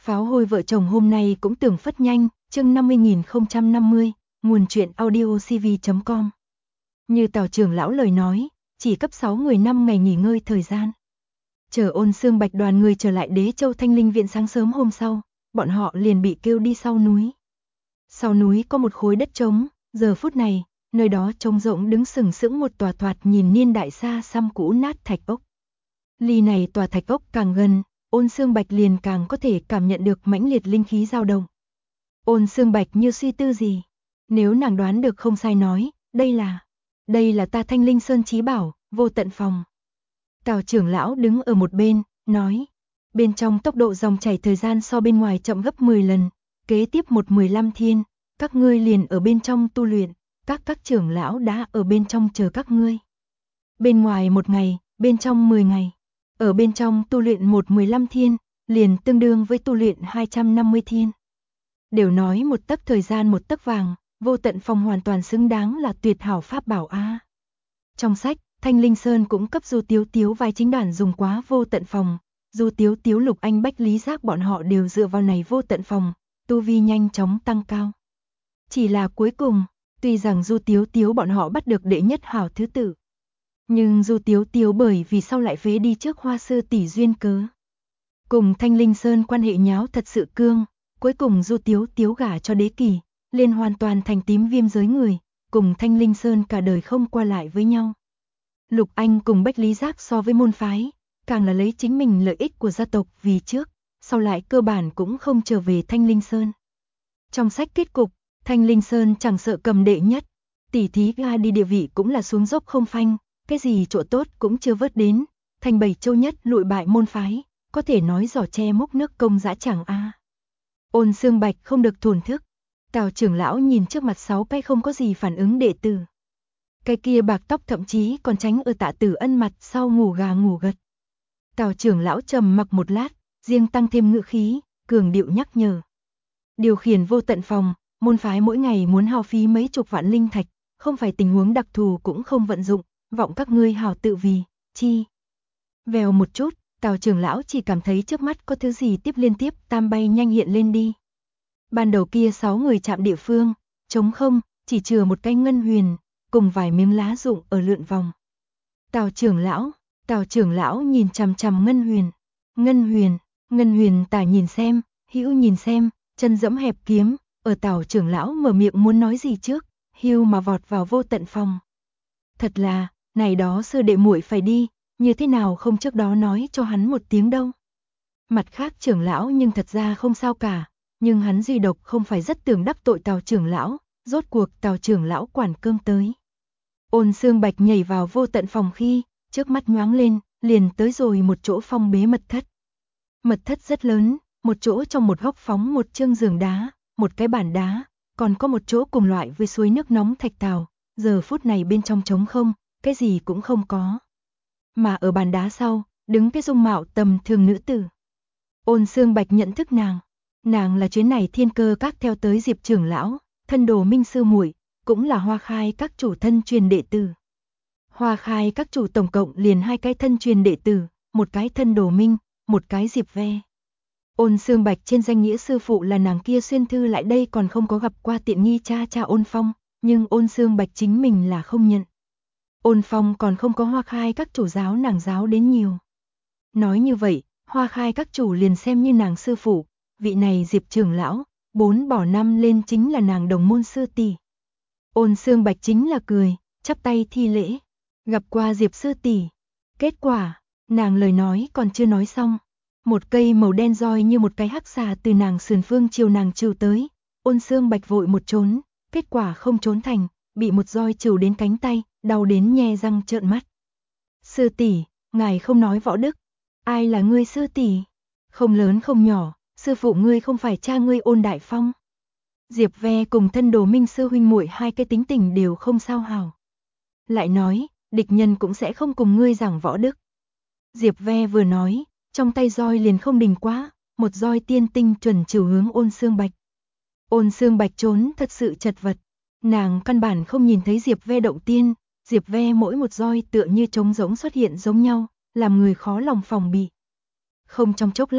Pháo hôi vợ chồng hôm nay cũng tưởng phất nhanh, chương 50.050, nguồn truyện audiocv.com. Như Tào trưởng lão lời nói, chỉ cấp 6 người 5 ngày nghỉ ngơi thời gian. Chờ Ôn Xương Bạch đoàn người trở lại Đế Châu Thanh Linh viện sáng sớm hôm sau, bọn họ liền bị kêu đi sau núi. Sau núi có một khối đất trống, giờ phút này, nơi đó trống rỗng đứng sừng sững một tòa thoạt nhìn niên đại xa xăm cũ nát thạch ốc. Ly này tòa thạch ốc càng gần, Ôn Xương Bạch liền càng có thể cảm nhận được mãnh liệt linh khí dao động. Ôn Xương Bạch như suy tư gì, nếu nàng đoán được không sai nói, đây là ta Thanh Linh Sơn chí bảo, Vô Tận Phòng. Tào trưởng lão đứng ở một bên, nói, bên trong tốc độ dòng chảy thời gian so bên ngoài chậm gấp 10 lần, kế tiếp 15 thiên, các ngươi liền ở bên trong tu luyện, các trưởng lão đã ở bên trong chờ các ngươi. Bên ngoài 1 ngày, bên trong 10 ngày, ở bên trong tu luyện 15 thiên, liền tương đương với tu luyện 250 thiên. Đều nói một tấc thời gian một tấc vàng, Vô Tận Phòng hoàn toàn xứng đáng là tuyệt hảo pháp bảo a. Trong sách, Thanh Linh Sơn cũng cấp Du Tiếu Tiếu vai chính đoàn dùng quá Vô Tận Phòng, Du Tiếu Tiếu Lục Anh Bách Lý Giác bọn họ đều dựa vào này Vô Tận Phòng, tu vi nhanh chóng tăng cao. Chỉ là cuối cùng, tuy rằng Du Tiếu Tiếu bọn họ bắt được đệ nhất hảo thứ tự, nhưng Du Tiếu Tiếu bởi vì sau lại phế đi trước Hoa Sư tỷ duyên cớ, cùng Thanh Linh Sơn quan hệ nháo thật sự cương, cuối cùng Du Tiếu Tiếu gả cho Đế Kỳ, liền hoàn toàn thành tím viêm giới người, cùng Thanh Linh Sơn cả đời không qua lại với nhau. Lục Anh cùng Bách Lý Giác so với môn phái, càng là lấy chính mình lợi ích của gia tộc vì trước, sau lại cơ bản cũng không trở về Thanh Linh Sơn. Trong sách kết cục, Thanh Linh Sơn chẳng sợ cầm đệ nhất, tỷ thí ga đi địa vị cũng là xuống dốc không phanh, cái gì chỗ tốt cũng chưa vớt đến, thành 7 châu nhất lụi bại môn phái, có thể nói giỏ che múc nước công dã chẳng a. Ôn Xương Bạch không được thổn thức, Tào trưởng lão nhìn trước mặt 6 cái không có gì phản ứng đệ tử. Cái kia bạc tóc thậm chí còn tránh ở Tạ Tử Ân mặt sau ngủ gà ngủ gật. Tào trưởng lão trầm mặc một lát, riêng tăng thêm ngữ khí, cường điệu nhắc nhở. Điều khiển Vô Tận Phòng, môn phái mỗi ngày muốn hao phí mấy chục vạn linh thạch, không phải tình huống đặc thù cũng không vận dụng, vọng các ngươi hảo tự vì, chi. Vèo một chút, Tào trưởng lão chỉ cảm thấy trước mắt có thứ gì tiếp liên tiếp tam bay nhanh hiện lên đi. Ban đầu kia 6 người chạm địa phương, trống không, chỉ chừa một cái ngân huyền, cùng vài miếng lá rụng ở lượn vòng. Tào trưởng lão nhìn chằm chằm ngân huyền tả nhìn xem, hữu nhìn xem, chân dẫm hẹp kiếm, ở Tào trưởng lão mở miệng muốn nói gì trước, hưu mà vọt vào Vô Tận Phòng. Thật là, này đó sư đệ muội phải đi, như thế nào không trước đó nói cho hắn một tiếng đâu. Mặt khác trưởng lão nhưng thật ra không sao cả, nhưng hắn duy độc không phải rất tưởng đắc tội Tào trưởng lão, rốt cuộc Tào trưởng lão quản cơm tới. Ôn Xương Bạch nhảy vào Vô Tận Phòng khi, trước mắt nhoáng lên, liền tới rồi một chỗ phong bế mật thất. Mật thất rất lớn, một chỗ trong một góc phóng một chương giường đá, một cái bàn đá, còn có một chỗ cùng loại với suối nước nóng thạch tào, giờ phút này bên trong trống không, cái gì cũng không có. Mà ở bàn đá sau, đứng cái dung mạo tầm thường nữ tử. Ôn Xương Bạch nhận thức nàng là chuyến này Thiên Cơ Các theo tới Diệp trưởng lão, thân đồ Minh sư muội, cũng là Hoa Khai Các chủ thân truyền đệ tử. Hoa Khai Các chủ tổng cộng liền 2 cái thân truyền đệ tử, một cái thân đồ Minh, một cái Diệp Ve. Ôn Xương Bạch trên danh nghĩa sư phụ là nàng kia xuyên thư lại đây còn không có gặp qua tiện nghi cha Ôn Phong, nhưng Ôn Xương Bạch chính mình là không nhận. Ôn Phong còn không có Hoa Khai Các chủ giáo nàng giáo đến nhiều. Nói như vậy, Hoa Khai Các chủ liền xem như nàng sư phụ, vị này Diệp trưởng lão, 4 bỏ 5 lên chính là nàng đồng môn sư tỷ. Ôn Xương Bạch chính là cười, chắp tay thi lễ, gặp qua Diệp sư tỷ. Kết quả, nàng lời nói còn chưa nói xong, một cây màu đen roi như một cái hắc xà từ nàng sườn phương chiều nàng trừu tới, Ôn Xương Bạch vội một trốn, kết quả không trốn thành, bị một roi trừu đến cánh tay, đau đến nhe răng trợn mắt. Sư tỷ, ngài không nói võ đức, ai là ngươi sư tỷ? Không lớn không nhỏ, sư phụ ngươi không phải cha ngươi Ôn Đại Phong. Diệp Ve cùng thân đồ Minh sư huynh muội 2 cái tính tình đều không sao hảo. Lại nói, địch nhân cũng sẽ không cùng ngươi giảng võ đức. Diệp Ve vừa nói, trong tay roi liền không đình quá, một roi tiên tinh chuẩn chiều hướng Ôn Xương Bạch. Ôn Xương Bạch trốn thật sự chật vật, nàng căn bản không nhìn thấy Diệp Ve động tiên, Diệp Ve mỗi một roi tựa như trống rỗng xuất hiện giống nhau, làm người khó lòng phòng bị. Không trong chốc lát,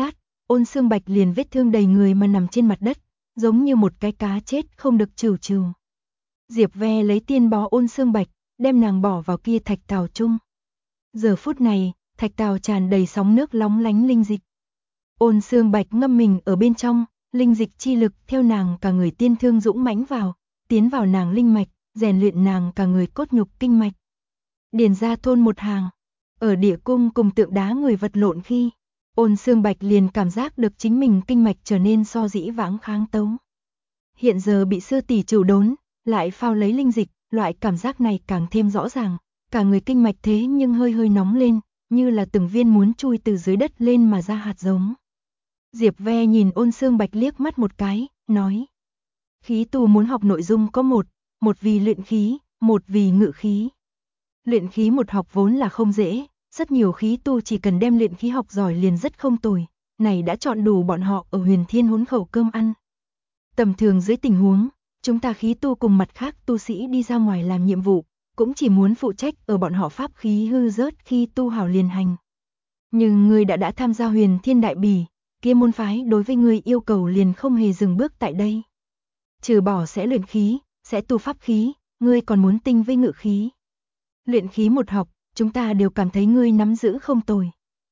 Ôn Xương Bạch liền vết thương đầy người mà nằm trên mặt đất, giống như một cái cá chết không được trừu trừu. Diệp Ve lấy tiên bó Ôn Xương Bạch, đem nàng bỏ vào kia thạch tàu chung. Giờ phút này, thạch tàu tràn đầy sóng nước lóng lánh linh dịch. Ôn Xương Bạch ngâm mình ở bên trong, linh dịch chi lực theo nàng cả người tiên thương dũng mãnh vào, tiến vào nàng linh mạch, rèn luyện nàng cả người cốt nhục kinh mạch. Điền ra thôn một hàng, ở địa cung cùng tượng đá người vật lộn khi, Ôn Xương Bạch liền cảm giác được chính mình kinh mạch trở nên so dĩ vãng kháng tấu. Hiện giờ bị sư tỷ chủ đốn, lại phao lấy linh dịch, loại cảm giác này càng thêm rõ ràng, cả người kinh mạch thế nhưng hơi hơi nóng lên, như là từng viên muốn chui từ dưới đất lên mà ra hạt giống. Diệp Ve nhìn Ôn Xương Bạch liếc mắt một cái, nói: khí tu muốn học nội dung có một vì luyện khí, một vì ngự khí. Luyện khí một học vốn là không dễ, rất nhiều khí tu chỉ cần đem luyện khí học giỏi liền rất không tồi, này đã chọn đủ bọn họ ở Huyền Thiên hỗn khẩu cơm ăn. Tầm thường dưới tình huống, chúng ta khí tu cùng mặt khác tu sĩ đi ra ngoài làm nhiệm vụ, cũng chỉ muốn phụ trách ở bọn họ pháp khí hư rớt khi tu hảo liền hành. Nhưng ngươi đã tham gia Huyền Thiên đại bỉ, kia môn phái đối với ngươi yêu cầu liền không hề dừng bước tại đây. Trừ bỏ sẽ luyện khí, sẽ tu pháp khí, ngươi còn muốn tinh với ngự khí. Luyện khí một học, chúng ta đều cảm thấy ngươi nắm giữ không tồi.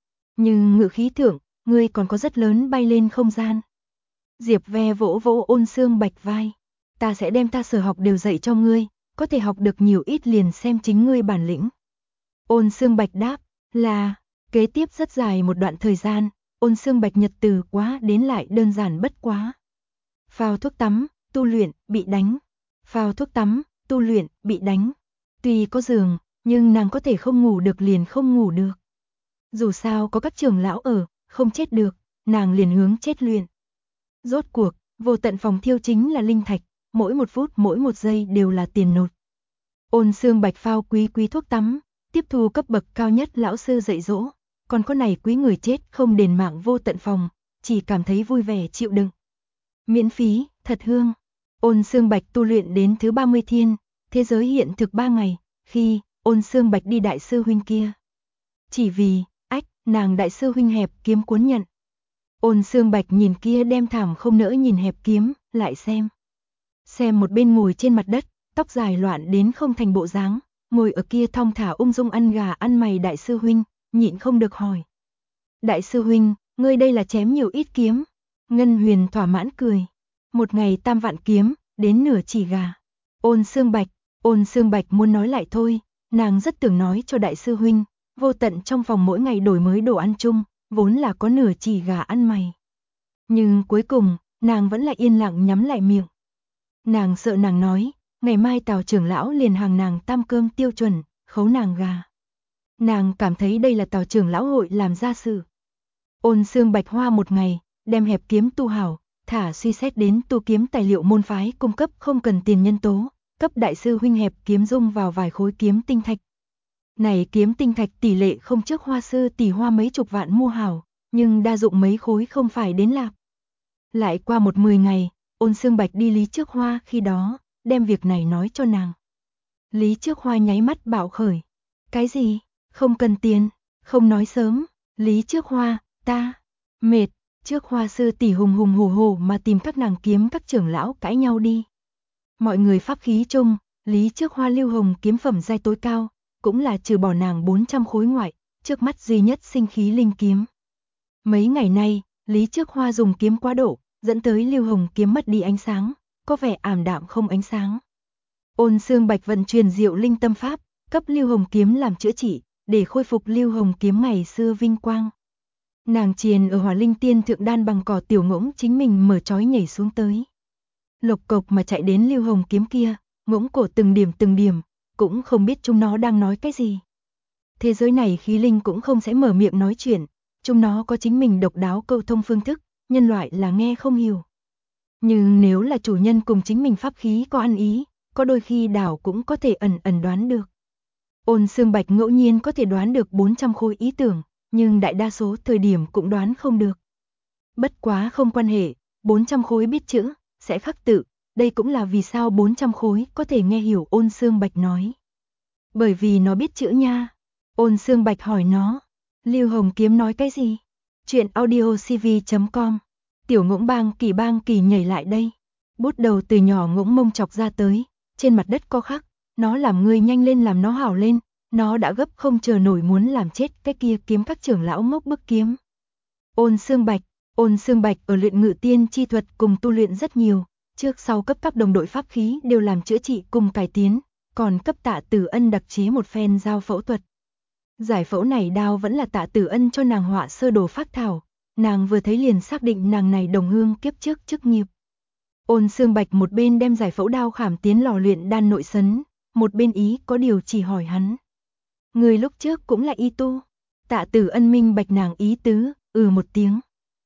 Nhưng ngự khí thượng, ngươi còn có rất lớn bay lên không gian. Diệp Ve vỗ vỗ Ôn Xương Bạch vai. Ta sẽ đem ta sở học đều dạy cho ngươi, có thể học được nhiều ít liền xem chính ngươi bản lĩnh. Ôn Xương Bạch đáp, là, kế tiếp rất dài một đoạn thời gian, Ôn Xương Bạch nhật từ quá đến lại đơn giản bất quá. Phao thuốc tắm, tu luyện, bị đánh. Phao thuốc tắm, tu luyện, bị đánh. Tuy có giường, nhưng nàng có thể không ngủ được liền không ngủ được. Dù sao có các trưởng lão ở, không chết được, nàng liền hướng chết luyện. Rốt cuộc, vô tận phòng thiêu chính là linh thạch, mỗi một phút mỗi một giây đều là tiền nột. Ôn Xương Bạch phao quý thuốc tắm, tiếp thu cấp bậc cao nhất lão sư dạy dỗ, còn có này quý người chết không đền mạng vô tận phòng, chỉ cảm thấy vui vẻ chịu đựng. Miễn phí, thật hương. Ôn Xương Bạch tu luyện đến thứ 30 thiên, thế giới hiện thực 3 ngày, khi Ôn Xương Bạch đi đại sư huynh kia. Chỉ vì, nàng đại sư huynh hẹp kiếm cuốn nhận. Ôn Xương Bạch nhìn kia đem thảm không nỡ nhìn hẹp kiếm, lại xem. Xem một bên ngồi trên mặt đất, tóc dài loạn đến không thành bộ dáng, ngồi ở kia thong thả ung dung ăn gà ăn mày đại sư huynh, nhịn không được hỏi. Đại sư huynh, ngươi đây là chém nhiều ít kiếm? Ngân Huyền thỏa mãn cười. Một ngày 3 vạn kiếm, đến nửa chỉ gà. Ôn Xương Bạch muốn nói lại thôi, nàng rất tưởng nói cho đại sư huynh, vô tận trong phòng mỗi ngày đổi mới đồ ăn chung, vốn là có nửa chỉ gà ăn mày. Nhưng cuối cùng, nàng vẫn là yên lặng nhắm lại miệng. Nàng sợ nàng nói, ngày mai Tào trưởng lão liền hàng nàng tam cơm tiêu chuẩn, khấu nàng gà. Nàng cảm thấy đây là Tào trưởng lão hội làm ra sự. Ôn Xương Bạch hoa một ngày, đem hẹp kiếm tu hảo, thả suy xét đến tu kiếm tài liệu môn phái cung cấp không cần tiền nhân tố, cấp đại sư huynh hẹp kiếm dung vào vài khối kiếm tinh thạch. Này kiếm tinh thạch tỷ lệ không trước hoa sư tỷ hoa mấy chục vạn mua hảo, nhưng đa dụng mấy khối không phải đến lạc. Lại qua 10 ngày, Ôn Xương Bạch đi Lý Trước Hoa khi đó, đem việc này nói cho nàng. Lý Trước Hoa nháy mắt bạo khởi. Cái gì? Không cần tiền, không nói sớm. Lý Trước Hoa, ta, mệt. Trước Hoa sư tỷ hùng hùng hổ hổ mà tìm các nàng kiếm các trưởng lão cãi nhau đi. Mọi người pháp khí chung, Lý Trước Hoa lưu hồng kiếm phẩm giai tối cao, cũng là trừ bỏ nàng 400 khối ngoại, trước mắt duy nhất sinh khí linh kiếm. Mấy ngày nay, Lý Trước Hoa dùng kiếm quá độ, dẫn tới lưu hồng kiếm mất đi ánh sáng, có vẻ ảm đạm không ánh sáng. Ôn Xương Bạch vận truyền diệu linh tâm pháp, cấp lưu hồng kiếm làm chữa trị, để khôi phục lưu hồng kiếm ngày xưa vinh quang. Nàng triền ở Hỏa Linh Tiên thượng đan bằng cỏ tiểu ngỗng chính mình mở trói nhảy xuống tới. Lộc cộc mà chạy đến lưu hồng kiếm kia, ngỗng cổ từng điểm, cũng không biết chúng nó đang nói cái gì. Thế giới này khí linh cũng không sẽ mở miệng nói chuyện, chúng nó có chính mình độc đáo câu thông phương thức, nhân loại là nghe không hiểu. Nhưng nếu là chủ nhân cùng chính mình pháp khí có ăn ý, có đôi khi đảo cũng có thể ẩn đoán được. Ôn Xương Bạch ngẫu nhiên có thể đoán được 400 khối ý tưởng, nhưng đại đa số thời điểm cũng đoán không được. Bất quá không quan hệ, 400 khối biết chữ, sẽ khắc tự, đây cũng là vì sao 400 khối có thể nghe hiểu Ôn Xương Bạch nói. Bởi vì nó biết chữ nha. Ôn Xương Bạch hỏi nó, Lưu Hồng kiếm nói cái gì? Chuyện audio CV.com. Tiểu Ngỗng bang kỳ nhảy lại đây. Bút đầu từ nhỏ ngỗng mông chọc ra tới, trên mặt đất có khắc, nó làm ngươi nhanh lên làm nó hảo lên, nó đã gấp không chờ nổi muốn làm chết cái kia kiếm các trưởng lão ngốc bức kiếm. Ôn Xương Bạch ở luyện ngự tiên chi thuật cùng tu luyện rất nhiều, trước sau cấp các đồng đội pháp khí đều làm chữa trị cùng cải tiến, còn cấp Tạ Tử Ân đặc chế một phen dao phẫu thuật. Giải phẫu này đao vẫn là Tạ Tử Ân cho nàng họa sơ đồ phác thảo, nàng vừa thấy liền xác định nàng này đồng hương kiếp trước chức nghiệp. Ôn Xương Bạch một bên đem giải phẫu đao khảm tiến lò luyện đan nội sấn, một bên ý có điều chỉ hỏi hắn. Người lúc trước cũng là y tu. Tạ Tử Ân minh bạch nàng ý tứ, một tiếng.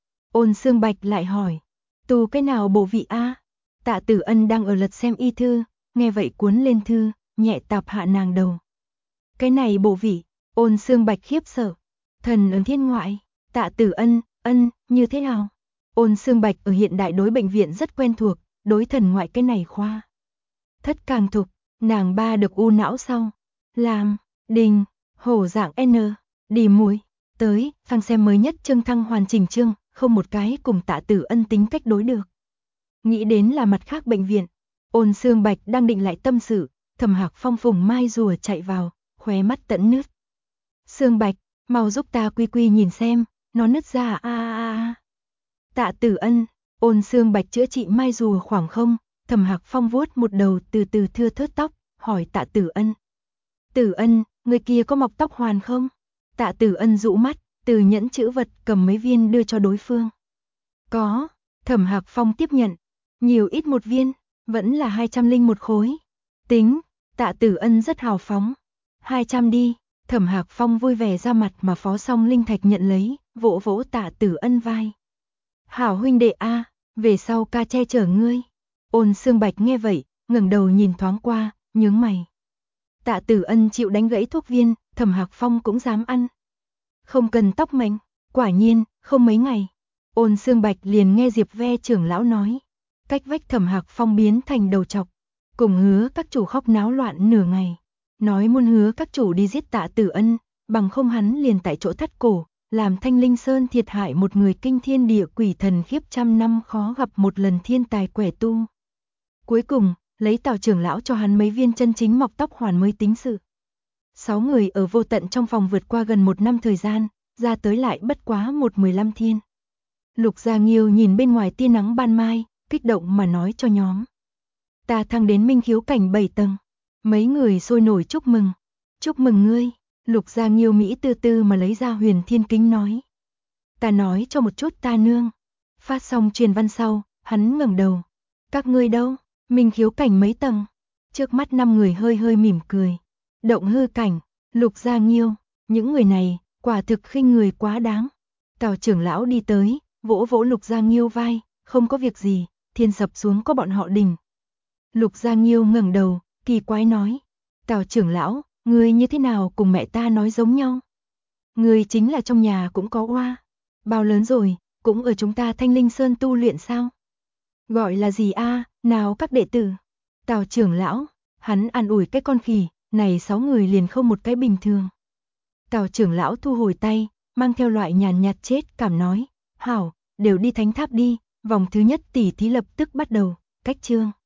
Ôn Xương Bạch lại hỏi, tu cái nào bộ vị a? Tạ Tử Ân đang ở lật xem y thư, nghe vậy cuốn lên thư, nhẹ tạp hạ nàng đầu. Cái này bộ vị? Ôn Xương Bạch khiếp sợ. Thần ấn thiên ngoại. Tạ Tử Ân, như thế nào? Ôn Xương Bạch ở hiện đại đối bệnh viện rất quen thuộc, đối thần ngoại cái này khoa. Thất càng thục, nàng ba được u não sau. Làm, đình, hổ dạng N, đi muối. Tới, phang xem mới nhất chương thăng hoàn chỉnh chương, không một cái cùng Tạ Tử Ân tính cách đối được. Nghĩ đến là mặt khác bệnh viện. Ôn Xương Bạch đang định lại tâm sự, Thẩm Hạc Phong phùng mai rùa chạy vào, khóe mắt tẫn nứt. Xương Bạch, mau giúp ta quy nhìn xem, nó nứt ra a. Tạ Tử Ân, Ôn Xương Bạch chữa trị mai rùa khoảng không, Thẩm Hạc Phong vuốt một đầu từ từ thưa thớt tóc, hỏi Tạ Tử Ân. Tử Ân, người kia có mọc tóc hoàn không? Tạ Tử Ân dụ mắt, từ nhẫn chữ vật cầm mấy viên đưa cho đối phương. Có, Thẩm Hạc Phong tiếp nhận, nhiều ít một viên, vẫn là 201 khối. Tính, Tạ Tử Ân rất hào phóng. 200 đi. Thẩm Hạc Phong vui vẻ ra mặt mà phó xong linh thạch nhận lấy, vỗ vỗ Tạ Tử Ân vai. Hảo huynh đệ a, về sau ca che chở ngươi. Ôn Xương Bạch nghe vậy, ngẩng đầu nhìn thoáng qua, nhướng mày. Tạ Tử Ân chịu đánh gãy thuốc viên, Thẩm Hạc Phong cũng dám ăn. Không cần tóc mệnh, quả nhiên, không mấy ngày. Ôn Xương Bạch liền nghe Diệp Ve trưởng lão nói. Cách vách Thẩm Hạc Phong biến thành đầu trọc, cùng hứa các chủ khóc náo loạn nửa ngày. Nói muốn hứa các chủ đi giết Tạ Tử Ân, bằng không hắn liền tại chỗ thắt cổ, làm Thanh Linh Sơn thiệt hại một người kinh thiên địa quỷ thần khiếp trăm năm khó gặp một lần thiên tài quẻ tu. Cuối cùng, lấy Tào trưởng lão cho hắn mấy viên chân chính mọc tóc hoàn mới tính sự. 6 người ở vô tận trong phòng vượt qua gần 1 năm thời gian, ra tới lại bất quá 15 thiên. Lục Gia Nghiêu nhìn bên ngoài tia nắng ban mai, kích động mà nói cho nhóm. Ta thăng đến minh khiếu cảnh 7 tầng. Mấy người sôi nổi chúc mừng. Chúc mừng ngươi. Lục Gia Nghiêu Mỹ tư tư mà lấy ra huyền thiên kính nói. Ta nói cho một chút ta nương. Phát xong truyền văn sau, hắn ngẩng đầu. Các ngươi đâu? Minh khiếu cảnh mấy tầng? Trước mắt 5 người hơi mỉm cười. Động hư cảnh, Lục Gia Nghiêu, những người này, quả thực khinh người quá đáng. Tào trưởng lão đi tới, vỗ vỗ Lục Gia Nghiêu vai, không có việc gì, thiên sập xuống có bọn họ đình. Lục Gia Nghiêu ngẩng đầu, kỳ quái nói. Tào trưởng lão, ngươi như thế nào cùng mẹ ta nói giống nhau? Ngươi chính là trong nhà cũng có oa. Bao lớn rồi, cũng ở chúng ta Thanh Linh Sơn tu luyện sao? Gọi là gì a? Nào các đệ tử. Tào trưởng lão, hắn an ủi cái con khỉ, này 6 người liền không một cái bình thường. Tào trưởng lão thu hồi tay, mang theo loại nhàn nhạt chết cảm nói. Hảo, đều đi thánh tháp đi, vòng thứ nhất tỷ thí lập tức bắt đầu, cách chương.